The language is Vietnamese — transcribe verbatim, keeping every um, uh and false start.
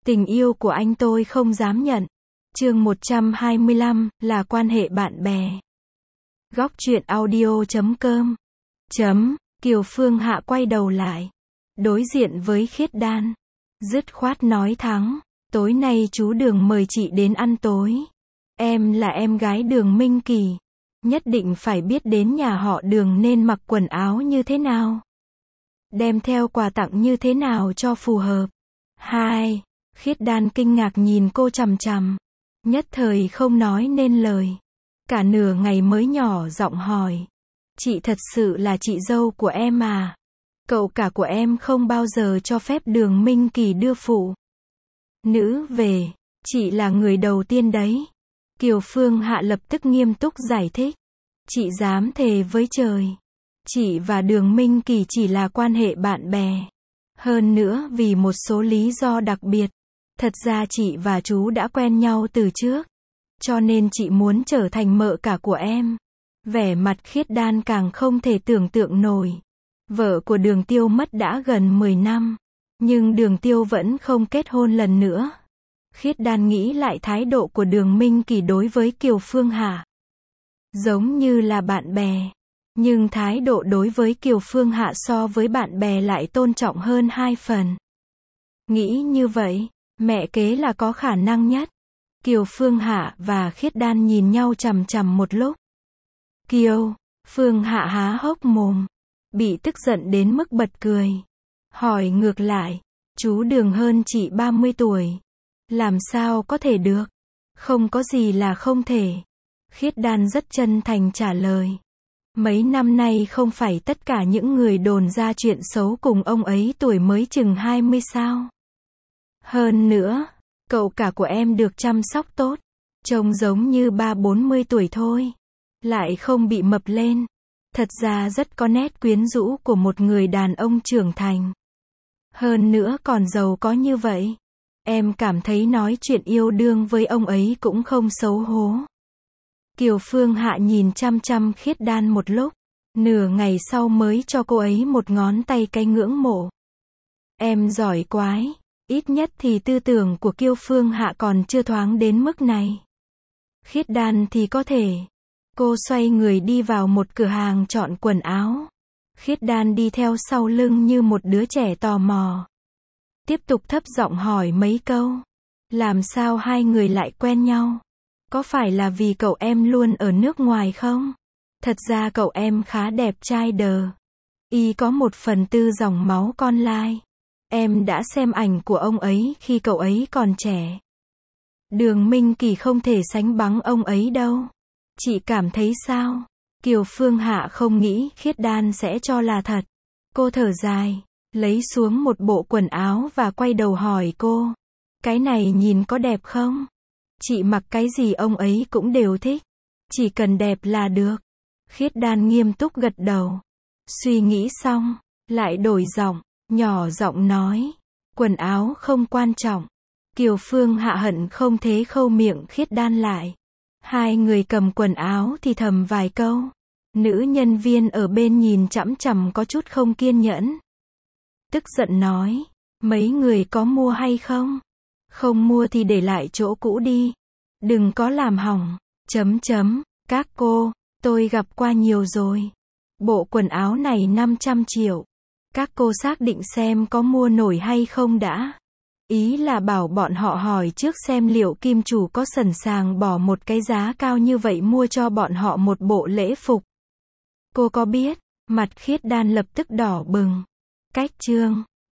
Tình yêu của anh tôi không dám nhận. Chương một trăm hai mươi lăm, là quan hệ bạn bè. Góc truyện audio chấm com. Chấm, Kiều Phương Hạ quay đầu lại. Đối diện với Khiết Đan. Dứt khoát nói thẳng. Tối nay chú Đường mời chị đến ăn tối. Em là em gái Đường Minh Kỳ. Nhất định phải biết đến nhà họ Đường nên mặc quần áo như thế nào. Đem theo quà tặng như thế nào cho phù hợp. Hai. Khiết Đan kinh ngạc nhìn cô chằm chằm. Nhất thời không nói nên lời. Cả nửa ngày mới nhỏ giọng hỏi. Chị thật sự là chị dâu của em à? Cậu cả của em không bao giờ cho phép Đường Minh Kỳ đưa phụ nữ về. Chị là người đầu tiên đấy. Kiều Phương Hạ lập tức nghiêm túc giải thích. Chị dám thề với trời. Chị và Đường Minh Kỳ chỉ là quan hệ bạn bè. Hơn nữa vì một số lý do đặc biệt. Thật ra chị và chú đã quen nhau từ trước. Cho nên chị muốn trở thành mợ cả của em. Vẻ mặt Khiết Đan càng không thể tưởng tượng nổi. Vợ của Đường Tiêu mất đã gần mười năm. Nhưng Đường Tiêu vẫn không kết hôn lần nữa. Khiết Đan nghĩ lại thái độ của Đường Minh Kỳ đối với Kiều Phương Hạ. Giống như là bạn bè. Nhưng thái độ đối với Kiều Phương Hạ so với bạn bè lại tôn trọng hơn hai phần. Nghĩ như vậy, mẹ kế là có khả năng nhất. Kiều Phương Hạ và Khiết Đan nhìn nhau chằm chằm một lúc. Kiều Phương Hạ há hốc mồm. Bị tức giận đến mức bật cười. Hỏi ngược lại. Chú Đường hơn chị ba mươi tuổi. Làm sao có thể được? Không có gì là không thể. Khiết Đan rất chân thành trả lời. Mấy năm nay không phải tất cả những người đồn ra chuyện xấu cùng ông ấy tuổi mới chừng hai mươi sao? Hơn nữa, cậu cả của em được chăm sóc tốt. Trông giống như ba bốn mươi tuổi thôi. Lại không bị mập lên. Thật ra rất có nét quyến rũ của một người đàn ông trưởng thành. Hơn nữa còn giàu có như vậy. Em cảm thấy nói chuyện yêu đương với ông ấy cũng không xấu hổ. Kiều Phương Hạ nhìn chăm chăm Khiết Đan một lúc. Nửa ngày sau mới cho cô ấy một ngón tay cái ngưỡng mộ. Em giỏi quái. Ít nhất thì tư tưởng của Kiều Phương Hạ còn chưa thoáng đến mức này. Khiết Đan thì có thể. Cô xoay người đi vào một cửa hàng chọn quần áo. Khiết Đan đi theo sau lưng như một đứa trẻ tò mò. Tiếp tục thấp giọng hỏi mấy câu. Làm sao hai người lại quen nhau? Có phải là vì cậu em luôn ở nước ngoài không? Thật ra cậu em khá đẹp trai đờ. Y có một phần tư dòng máu con lai. Em đã xem ảnh của ông ấy khi cậu ấy còn trẻ. Đường Minh Kỳ không thể sánh bằng ông ấy đâu. Chị cảm thấy sao? Kiều Phương Hạ không nghĩ Khiết Đan sẽ cho là thật. Cô thở dài, lấy xuống một bộ quần áo và quay đầu hỏi cô. Cái này nhìn có đẹp không? Chị mặc cái gì ông ấy cũng đều thích. Chỉ cần đẹp là được. Khiết Đan nghiêm túc gật đầu. Suy nghĩ xong, lại đổi giọng, nhỏ giọng nói. Quần áo không quan trọng. Kiều Phương Hạ hận không thế khâu miệng Khiết Đan lại. Hai người cầm quần áo thì thầm vài câu. Nữ nhân viên ở bên nhìn chằm chằm có chút không kiên nhẫn. Tức giận nói. Mấy người có mua hay không? Không mua thì để lại chỗ cũ đi. Đừng có làm hỏng. Chấm chấm. Các cô, tôi gặp qua nhiều rồi. Bộ quần áo này năm trăm triệu. Các cô xác định xem có mua nổi hay không đã. Ý là bảo bọn họ hỏi trước xem liệu kim chủ có sẵn sàng bỏ một cái giá cao như vậy mua cho bọn họ một bộ lễ phục. Cô có biết, mặt Khiết Đan lập tức đỏ bừng. Cách chương